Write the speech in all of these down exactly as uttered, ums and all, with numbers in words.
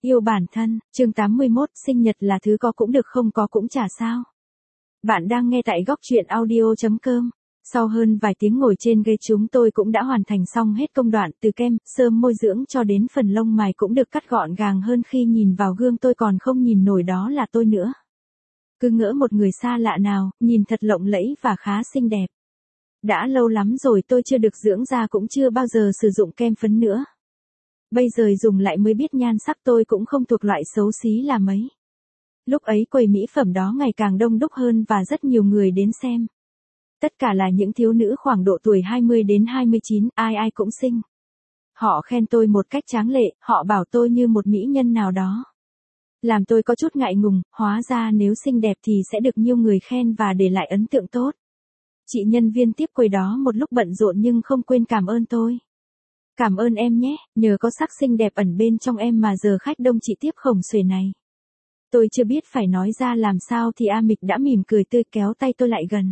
Yêu bản thân, chương tám mươi mốt, sinh nhật là thứ có cũng được không có cũng chả sao. Bạn đang nghe tại góc truyện audio chấm com. Sau hơn vài tiếng ngồi trên ghế chúng tôi cũng đã hoàn thành xong hết công đoạn từ kem, sơm môi dưỡng cho đến phần lông mày cũng được cắt gọn gàng hơn khi nhìn vào gương tôi còn không nhìn nổi đó là tôi nữa. Cứ ngỡ một người xa lạ nào, nhìn thật lộng lẫy và khá xinh đẹp. Đã lâu lắm rồi tôi chưa được dưỡng da cũng chưa bao giờ sử dụng kem phấn nữa. Bây giờ dùng lại mới biết nhan sắc tôi cũng không thuộc loại xấu xí là mấy. Lúc ấy quầy mỹ phẩm đó ngày càng đông đúc hơn và rất nhiều người đến xem. Tất cả là những thiếu nữ khoảng độ tuổi hai mươi đến hai mươi chín, ai ai cũng xinh. Họ khen tôi một cách tráng lệ, họ bảo tôi như một mỹ nhân nào đó. Làm tôi có chút ngại ngùng, hóa ra nếu xinh đẹp thì sẽ được nhiều người khen và để lại ấn tượng tốt. Chị nhân viên tiếp quầy đó một lúc bận rộn nhưng không quên cảm ơn tôi. Cảm ơn em nhé, nhờ có sắc xinh đẹp ẩn bên trong em mà giờ khách đông chị tiếp khổng xuề này. Tôi chưa biết phải nói ra làm sao thì A Mịch đã mỉm cười tươi kéo tay tôi lại gần.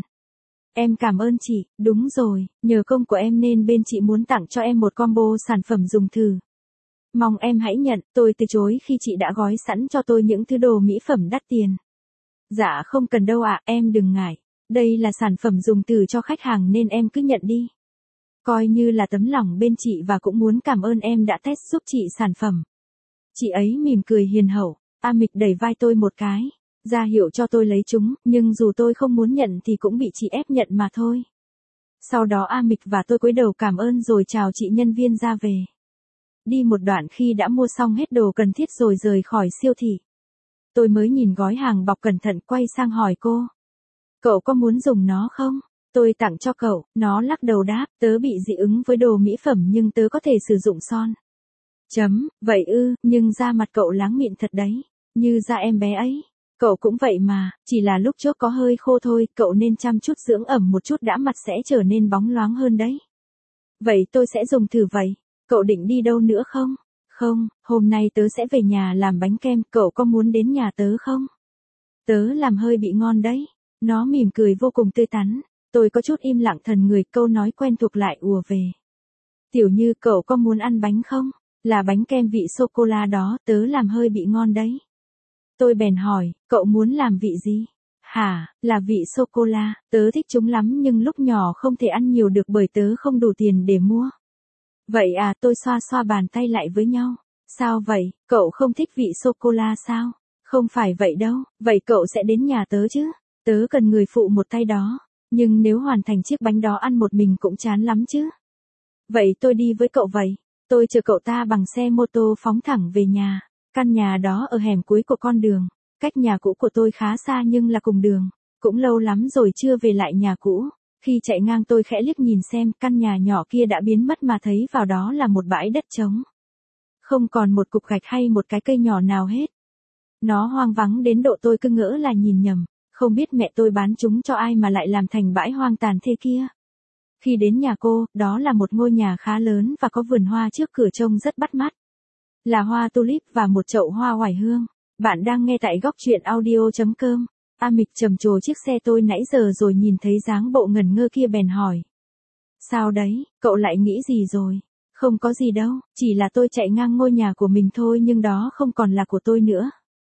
Em cảm ơn chị, đúng rồi, nhờ công của em nên bên chị muốn tặng cho em một combo sản phẩm dùng thử. Mong em hãy nhận, tôi từ chối khi chị đã gói sẵn cho tôi những thứ đồ mỹ phẩm đắt tiền. Dạ không cần đâu ạ, em đừng ngại. Đây là sản phẩm dùng từ cho khách hàng nên em cứ nhận đi. Coi như là tấm lòng bên chị và cũng muốn cảm ơn em đã test giúp chị sản phẩm. Chị ấy mỉm cười hiền hậu, A Mịch đẩy vai tôi một cái, ra hiệu cho tôi lấy chúng, nhưng dù tôi không muốn nhận thì cũng bị chị ép nhận mà thôi. Sau đó A Mịch và tôi cúi đầu cảm ơn rồi chào chị nhân viên ra về. Đi một đoạn khi đã mua xong hết đồ cần thiết rồi rời khỏi siêu thị. Tôi mới nhìn gói hàng bọc cẩn thận quay sang hỏi cô. Cậu có muốn dùng nó không? Tôi tặng cho cậu, nó lắc đầu đáp, tớ bị dị ứng với đồ mỹ phẩm nhưng tớ có thể sử dụng son. Chấm, vậy ư, nhưng da mặt cậu láng mịn thật đấy, như da em bé ấy. Cậu cũng vậy mà, chỉ là lúc trước có hơi khô thôi, cậu nên chăm chút dưỡng ẩm một chút đã mặt sẽ trở nên bóng loáng hơn đấy. Vậy tôi sẽ dùng thử vậy, cậu định đi đâu nữa không? Không, hôm nay tớ sẽ về nhà làm bánh kem, cậu có muốn đến nhà tớ không? Tớ làm hơi bị ngon đấy. Nó mỉm cười vô cùng tươi tắn. Tôi có chút im lặng thần người, câu nói quen thuộc lại ùa về. Tiểu Như, cậu có muốn ăn bánh không? Là bánh kem vị sô-cô-la đó, tớ làm hơi bị ngon đấy. Tôi bèn hỏi, cậu muốn làm vị gì? Hả, là vị sô-cô-la, tớ thích chúng lắm nhưng lúc nhỏ không thể ăn nhiều được bởi tớ không đủ tiền để mua. Vậy à, tôi xoa xoa bàn tay lại với nhau. Sao vậy, cậu không thích vị sô-cô-la sao? Không phải vậy đâu, vậy cậu sẽ đến nhà tớ chứ? Tớ cần người phụ một tay đó. Nhưng nếu hoàn thành chiếc bánh đó ăn một mình cũng chán lắm chứ. Vậy tôi đi với cậu vậy. Tôi chờ cậu ta bằng xe mô tô phóng thẳng về nhà. Căn nhà đó ở hẻm cuối của con đường. Cách nhà cũ của tôi khá xa nhưng là cùng đường. Cũng lâu lắm rồi chưa về lại nhà cũ. Khi chạy ngang tôi khẽ liếc nhìn xem căn nhà nhỏ kia đã biến mất mà thấy vào đó là một bãi đất trống. Không còn một cục gạch hay một cái cây nhỏ nào hết. Nó hoang vắng đến độ tôi cứ ngỡ là nhìn nhầm. Không biết mẹ tôi bán chúng cho ai mà lại làm thành bãi hoang tàn thế kia. Khi đến nhà cô, đó là một ngôi nhà khá lớn và có vườn hoa trước cửa trông rất bắt mắt. Là hoa tulip và một chậu hoa oải hương. Bạn đang nghe tại góc truyện audio chấm com. A Mịch trầm trồ chiếc xe tôi nãy giờ rồi nhìn thấy dáng bộ ngẩn ngơ kia bèn hỏi. Sao đấy, cậu lại nghĩ gì rồi? Không có gì đâu, chỉ là tôi chạy ngang ngôi nhà của mình thôi nhưng đó không còn là của tôi nữa.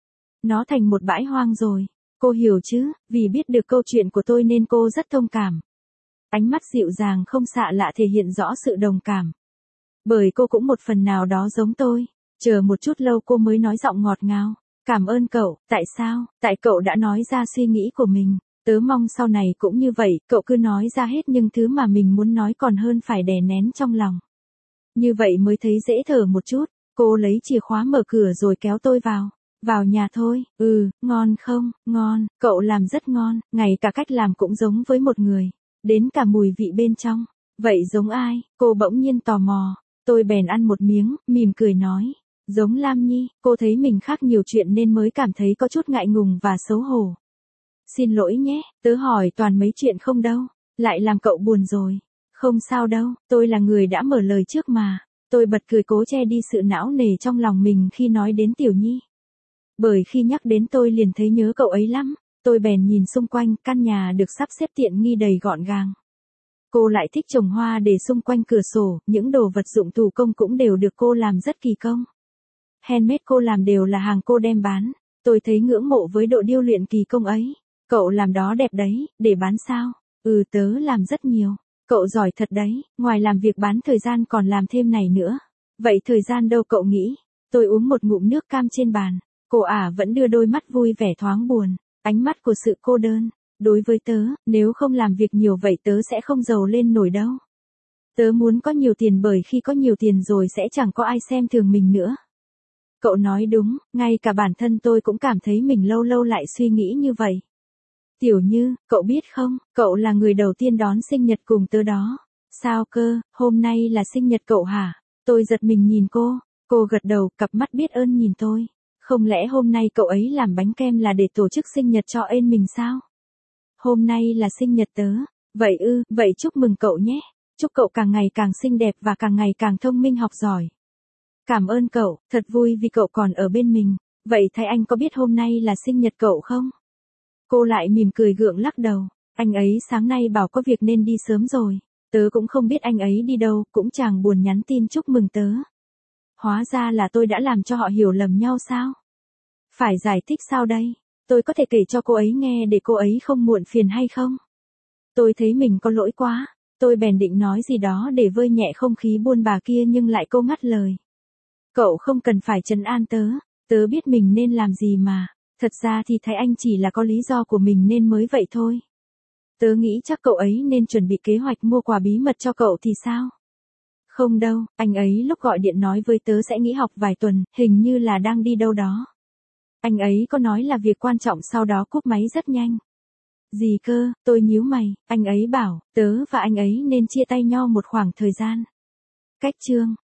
Nó thành một bãi hoang rồi. Cô hiểu chứ, vì biết được câu chuyện của tôi nên cô rất thông cảm. Ánh mắt dịu dàng không xạ lạ thể hiện rõ sự đồng cảm. Bởi cô cũng một phần nào đó giống tôi. Chờ một chút lâu cô mới nói giọng ngọt ngào. Cảm ơn cậu, tại sao? Tại cậu đã nói ra suy nghĩ của mình. Tớ mong sau này cũng như vậy, cậu cứ nói ra hết những thứ mà mình muốn nói còn hơn phải đè nén trong lòng. Như vậy mới thấy dễ thở một chút. Cô lấy chìa khóa mở cửa rồi kéo tôi vào. Vào nhà thôi, ừ, ngon không, ngon, cậu làm rất ngon, ngay cả cách làm cũng giống với một người, đến cả mùi vị bên trong, vậy giống ai, cô bỗng nhiên tò mò, tôi bèn ăn một miếng, mỉm cười nói, giống Lam Nhi, cô thấy mình khác nhiều chuyện nên mới cảm thấy có chút ngại ngùng và xấu hổ. Xin lỗi nhé, tớ hỏi toàn mấy chuyện không đâu, lại làm cậu buồn rồi, không sao đâu, tôi là người đã mở lời trước mà, tôi bật cười cố che đi sự não nề trong lòng mình khi nói đến Tiểu Nhi. Bởi khi nhắc đến tôi liền thấy nhớ cậu ấy lắm, tôi bèn nhìn xung quanh, căn nhà được sắp xếp tiện nghi đầy gọn gàng. Cô lại thích trồng hoa để xung quanh cửa sổ, những đồ vật dụng thủ công cũng đều được cô làm rất kỳ công. handmade cô làm đều là hàng cô đem bán. Tôi thấy ngưỡng mộ với độ điêu luyện kỳ công ấy. Cậu làm đó đẹp đấy, để bán sao? Ừ, tớ làm rất nhiều. Cậu giỏi thật đấy, ngoài làm việc bán thời gian còn làm thêm này nữa. Vậy thời gian đâu cậu nghĩ? Tôi uống một ngụm nước cam trên bàn. Cô ả vẫn đưa đôi mắt vui vẻ thoáng buồn, ánh mắt của sự cô đơn. Đối với tớ, nếu không làm việc nhiều vậy tớ sẽ không giàu lên nổi đâu. Tớ muốn có nhiều tiền bởi khi có nhiều tiền rồi sẽ chẳng có ai xem thường mình nữa. Cậu nói đúng, ngay cả bản thân tôi cũng cảm thấy mình lâu lâu lại suy nghĩ như vậy. Tiểu Như, cậu biết không, cậu là người đầu tiên đón sinh nhật cùng tớ đó. Sao cơ, hôm nay là sinh nhật cậu hả? Tôi giật mình nhìn cô, cô gật đầu, cặp mắt biết ơn nhìn tôi. Không lẽ hôm nay cậu ấy làm bánh kem là để tổ chức sinh nhật cho ên mình sao? Hôm nay là sinh nhật tớ. Vậy ư, vậy chúc mừng cậu nhé. Chúc cậu càng ngày càng xinh đẹp và càng ngày càng thông minh học giỏi. Cảm ơn cậu, thật vui vì cậu còn ở bên mình. Vậy Thái Anh có biết hôm nay là sinh nhật cậu không? Cô lại mỉm cười gượng lắc đầu. Anh ấy sáng nay bảo có việc nên đi sớm rồi. Tớ cũng không biết anh ấy đi đâu, cũng chẳng buồn nhắn tin chúc mừng tớ. Hóa ra là tôi đã làm cho họ hiểu lầm nhau sao? Phải giải thích sao đây? Tôi có thể kể cho cô ấy nghe để cô ấy không muộn phiền hay không? Tôi thấy mình có lỗi quá. Tôi bèn định nói gì đó để vơi nhẹ không khí buồn bã kia nhưng lại cô ngắt lời. Cậu không cần phải trấn an tớ, tớ biết mình nên làm gì mà. Thật ra thì Thái Anh chỉ là có lý do của mình nên mới vậy thôi. Tớ nghĩ chắc cậu ấy nên chuẩn bị kế hoạch mua quà bí mật cho cậu thì sao? Không đâu, anh ấy lúc gọi điện nói với tớ sẽ nghỉ học vài tuần, hình như là đang đi đâu đó. Anh ấy có nói là việc quan trọng sau đó cúp máy rất nhanh. Gì cơ, tôi nhíu mày, anh ấy bảo, tớ và anh ấy nên chia tay nhau một khoảng thời gian. Cách chương